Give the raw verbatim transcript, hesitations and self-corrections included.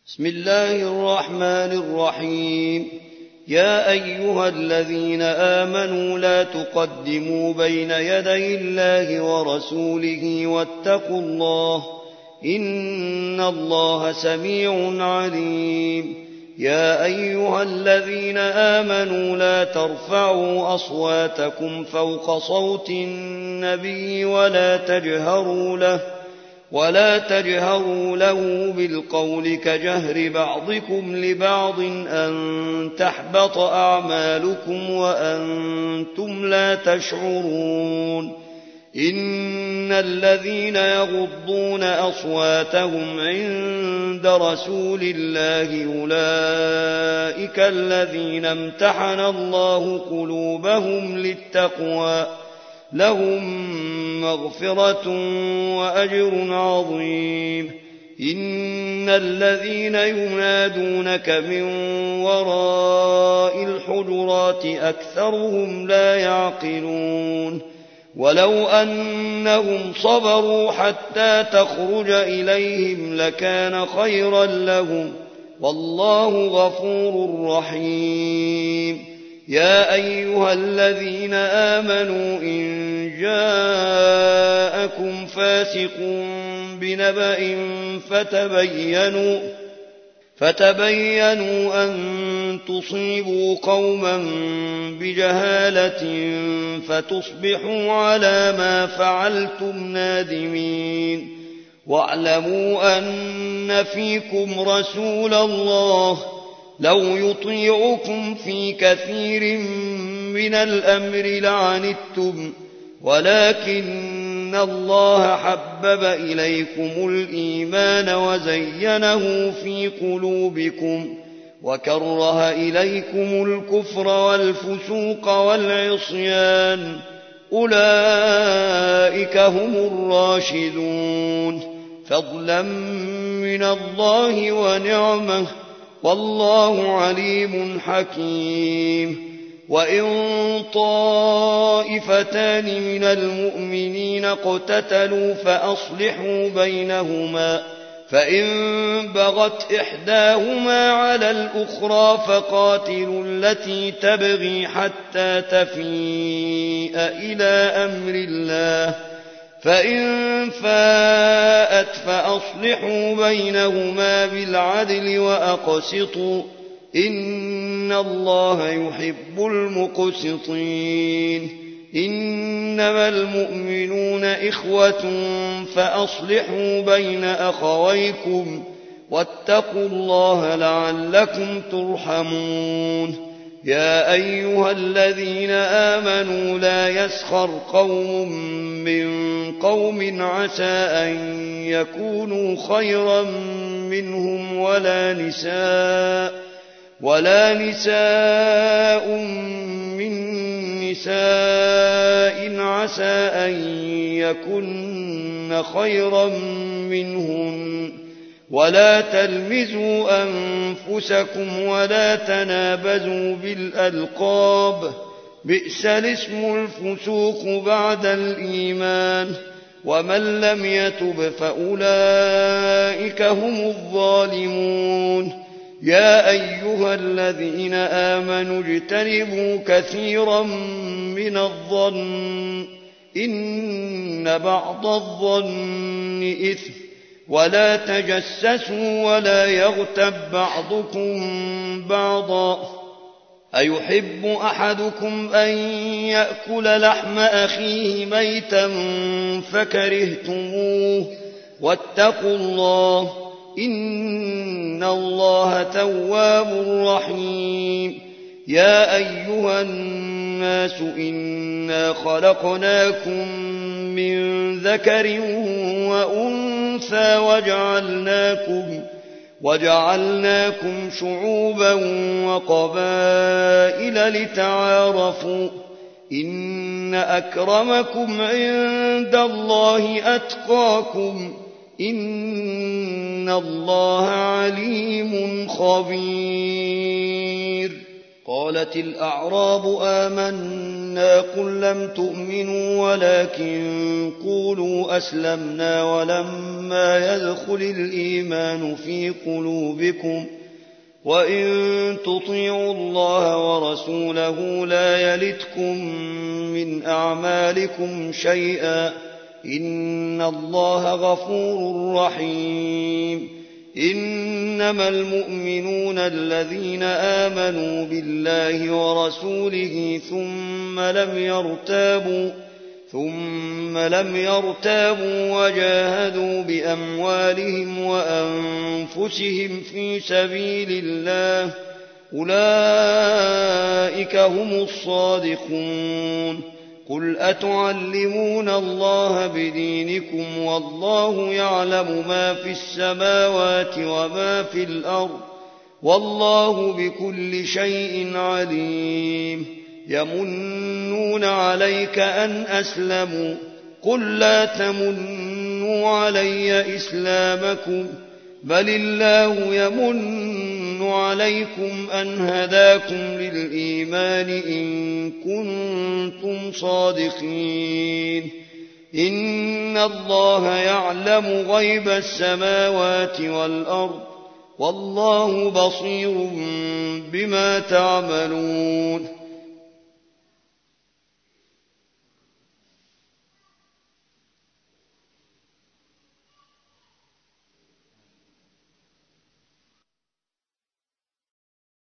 بسم الله الرحمن الرحيم. يا أيها الذين آمنوا لا تقدموا بين يدي الله ورسوله واتقوا الله إن الله سميع عليم. يا أيها الذين آمنوا لا ترفعوا أصواتكم فوق صوت النبي ولا تجهروا له ولا تجهروا له بالقول كجهر بعضكم لبعض أن تحبط أعمالكم وأنتم لا تشعرون. إن الذين يغضون أصواتهم عند رسول الله أولئك الذين امتحن الله قلوبهم للتقوى لهم مغفرة وأجر عظيم. إن الذين ينادونك من وراء الحجرات أكثرهم لا يعقلون. ولو أنهم صبروا حتى تخرج إليهم لكان خيرا لهم والله غفور رحيم. يا أيها الذين آمنوا إن جاءكم فاسق بنبأ فتبينوا فتبينوا أن تصيبوا قوما بجهالة فتصبحوا على ما فعلتم نادمين. واعلموا أن فيكم رسول الله لو يطيعكم في كثير من الأمر لعنتم ولكن الله حبب إليكم الإيمان وزينه في قلوبكم وكره إليكم الكفر والفسوق والعصيان أولئك هم الراشدون فضلا من الله ونعمه والله عليم حكيم. وإن طائفتان من المؤمنين اقتتلوا فأصلحوا بينهما فإن بغت إحداهما على الأخرى فقاتلوا التي تبغي حتى تفيء إلى أمر الله فإن فاءت فأصلحوا بينهما بالعدل وأقسطوا إن الله يحب المقسطين. إنما المؤمنون إخوة فأصلحوا بين أخويكم واتقوا الله لعلكم ترحمون. يا أيها الذين آمنوا لا يسخر قوم من قوم عسى أن يكونوا خيرا منهم ولا نساء ولا نساء من نساء عسى أن يكن خيرا منهن ولا تلمزوا أنفسكم ولا تنابزوا بالألقاب بئس الاسم الفسوق بعد الإيمان ومن لم يتب فأولئك هم الظالمون. يا أيها الذين آمنوا اجتنبوا كثيرا من الظن إن بعض الظن إثم ولا تجسسوا ولا يغتب بعضكم بعضا أيحب أحدكم أن يأكل لحم أخيه ميتا فكرهتموه واتقوا الله إن الله تواب رحيم. يا أيها الناس إنا خلقناكم من ذكر وأنثى وجعلناكم وجعلناكم شعوبا وقبائل لتعارفوا إن أكرمكم عند الله أتقاكم إن الله عليم خبير. قال قالت الأعراب آمنا قل لم تؤمنوا ولكن قولوا أسلمنا ولما يدخل الإيمان في قلوبكم وإن تطيعوا الله ورسوله لا يلتكم من أعمالكم شيئا إن الله غفور رحيم إنما المؤمنون الذين آمنوا بالله ورسوله ثم لم يرتابوا ثم لم يرتابوا وجاهدوا بأموالهم وأنفسهم في سبيل الله أولئك هم الصادقون قل أتعلمون الله بدينكم والله يعلم ما في السماوات وما في الأرض والله بكل شيء عليم يمنون عليك أن أسلموا قل لا تمنوا علي إسلامكم بل الله يمن عليكم أن هداكم للإيمان إن كنتم صادقين إن الله يعلم غيب السماوات والأرض والله بصير بما تعملون